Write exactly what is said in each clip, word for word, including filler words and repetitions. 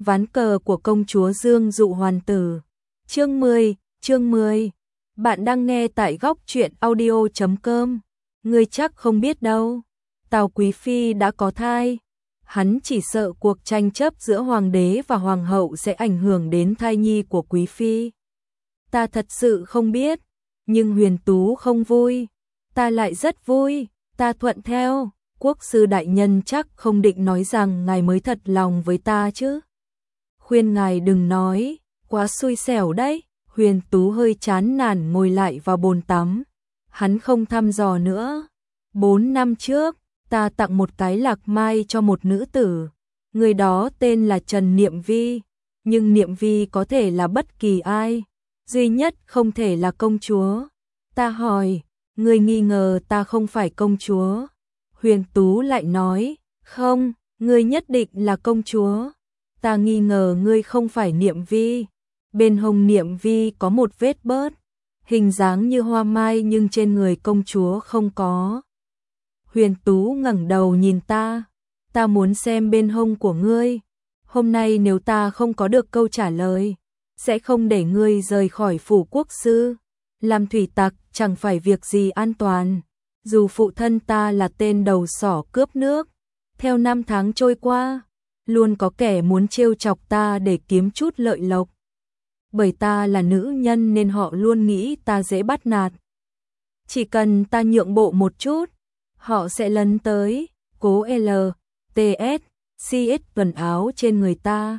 Ván cờ của công chúa Dương dụ hoàn tử. Chương mười, chương mười. Bạn đang nghe tại góc truyện audio chấm com. Ngươi chắc không biết đâu, Tào Quý phi đã có thai. Hắn chỉ sợ cuộc tranh chấp giữa hoàng đế và hoàng hậu sẽ ảnh hưởng đến thai nhi của quý phi. Ta thật sự không biết, nhưng Huyền Tú không vui, ta lại rất vui, ta thuận theo. Quốc sư đại nhân chắc không định nói rằng ngài mới thật lòng với ta chứ. Khuyên ngài đừng nói, quá xui xẻo đấy. Huyền Tú hơi chán nản ngồi lại vào bồn tắm. Hắn không thăm dò nữa. Bốn năm trước, ta tặng một cái lạc mai cho một nữ tử. Người đó tên là Trần Niệm Vi. Nhưng Niệm Vi có thể là bất kỳ ai, duy nhất không thể là công chúa. Ta hỏi, người nghi ngờ ta không phải công chúa? Huyền Tú lại nói, không, ngươi nhất định là công chúa. Ta nghi ngờ ngươi không phải Niệm Vi. Bên hông Niệm Vi có một vết bớt, hình dáng như hoa mai nhưng trên người công chúa không có. Huyền Tú ngẩng đầu nhìn ta, ta muốn xem bên hông của ngươi. Hôm nay nếu ta không có được câu trả lời, sẽ không để ngươi rời khỏi phủ quốc sư. Làm thủy tặc chẳng phải việc gì an toàn. Dù phụ thân ta là tên đầu sỏ cướp nước, theo năm tháng trôi qua, luôn có kẻ muốn trêu chọc ta để kiếm chút lợi lộc. Bởi ta là nữ nhân nên họ luôn nghĩ ta dễ bắt nạt. Chỉ cần ta nhượng bộ một chút, họ sẽ lấn tới, cố L, T S, C S quần áo trên người ta.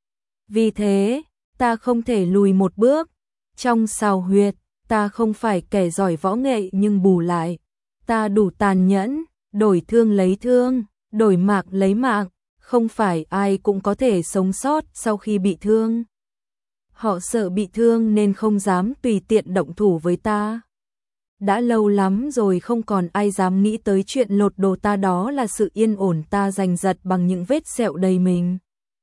Vì thế, ta không thể lùi một bước. Trong xào huyệt, ta không phải kẻ giỏi võ nghệ nhưng bù lại, ta đủ tàn nhẫn, đổi thương lấy thương, đổi mạng lấy mạng. Không phải ai cũng có thể sống sót sau khi bị thương. Họ sợ bị thương nên không dám tùy tiện động thủ với ta. Đã lâu lắm rồi không còn ai dám nghĩ tới chuyện lột đồ ta, đó là sự yên ổn ta giành giật bằng những vết sẹo đầy mình.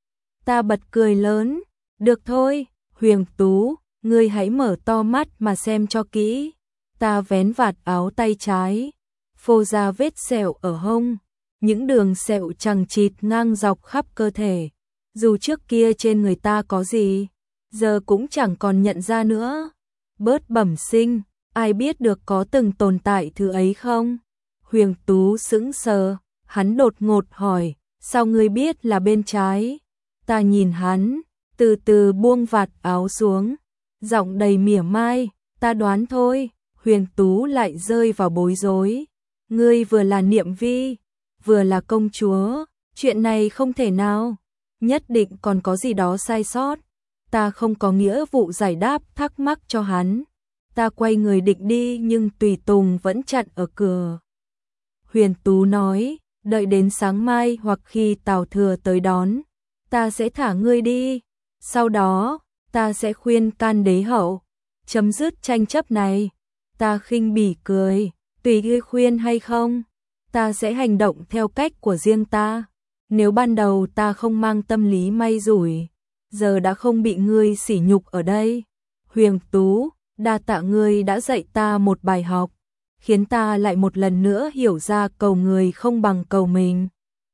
Ta bật cười lớn, được thôi, Huyền Tú, ngươi hãy mở to mắt mà xem cho kỹ. Ta vén vạt áo tay trái, phô ra vết sẹo ở hông. Những đường sẹo chằng chịt ngang dọc khắp cơ thể. Dù trước kia trên người ta có gì, giờ cũng chẳng còn nhận ra nữa. Bớt bẩm sinh, ai biết được có từng tồn tại thứ ấy không? Huyền Tú sững sờ, hắn đột ngột hỏi, sao ngươi biết là bên trái? Ta nhìn hắn, từ từ buông vạt áo xuống, giọng đầy mỉa mai, ta đoán thôi. Huyền Tú lại rơi vào bối rối, ngươi vừa là Niệm Vi, vừa là công chúa, chuyện này không thể nào, nhất định còn có gì đó sai sót. Ta không có nghĩa vụ giải đáp thắc mắc cho hắn. Ta quay người định đi nhưng tùy tùng vẫn chặn ở cửa. Huyền Tú nói, đợi đến sáng mai hoặc khi Tào Thừa tới đón, ta sẽ thả ngươi đi. Sau đó, ta sẽ khuyên can đế hậu, chấm dứt tranh chấp này. Ta khinh bỉ cười, tùy ngươi khuyên hay không, ta sẽ hành động theo cách của riêng ta. Nếu ban đầu ta không mang tâm lý may rủi, giờ đã không bị ngươi sỉ nhục ở đây. Huyền Tú, đa tạ ngươi đã dạy ta một bài học, khiến ta lại một lần nữa hiểu ra cầu người không bằng cầu mình.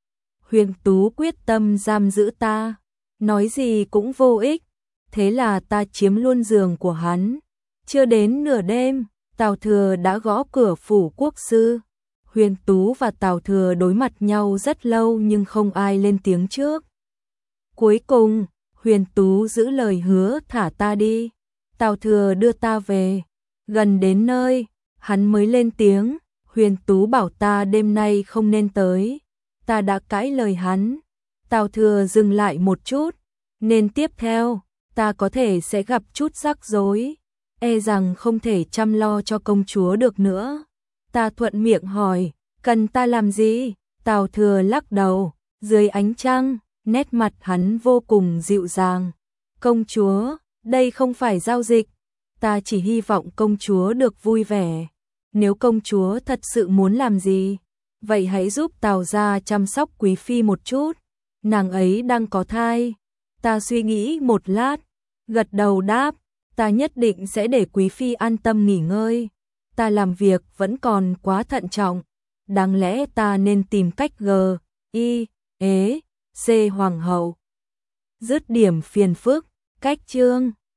Huyền Tú quyết tâm giam giữ ta, nói gì cũng vô ích. Thế là ta chiếm luôn giường của hắn. Chưa đến nửa đêm, Tào Thừa đã gõ cửa phủ quốc sư. Huyền Tú và Tào Thừa đối mặt nhau rất lâu nhưng không ai lên tiếng trước. Cuối cùng, Huyền Tú giữ lời hứa thả ta đi. Tào Thừa đưa ta về. Gần đến nơi, hắn mới lên tiếng. Huyền Tú bảo ta đêm nay không nên tới. Ta đã cãi lời hắn. Tào Thừa dừng lại một chút. Nên tiếp theo, ta có thể sẽ gặp chút rắc rối. E rằng không thể chăm lo cho công chúa được nữa. Ta thuận miệng hỏi, cần ta làm gì? Tào Thừa lắc đầu, dưới ánh trăng, nét mặt hắn vô cùng dịu dàng. Công chúa, đây không phải giao dịch. Ta chỉ hy vọng công chúa được vui vẻ. Nếu công chúa thật sự muốn làm gì, vậy hãy giúp Tào gia chăm sóc quý phi một chút. Nàng ấy đang có thai. Ta suy nghĩ một lát, gật đầu đáp, ta nhất định sẽ để quý phi an tâm nghỉ ngơi. Ta làm việc vẫn còn quá thận trọng. Đáng lẽ ta nên tìm cách g, i, ế, c hoàng hậu. dứt điểm phiền phức, cách chương.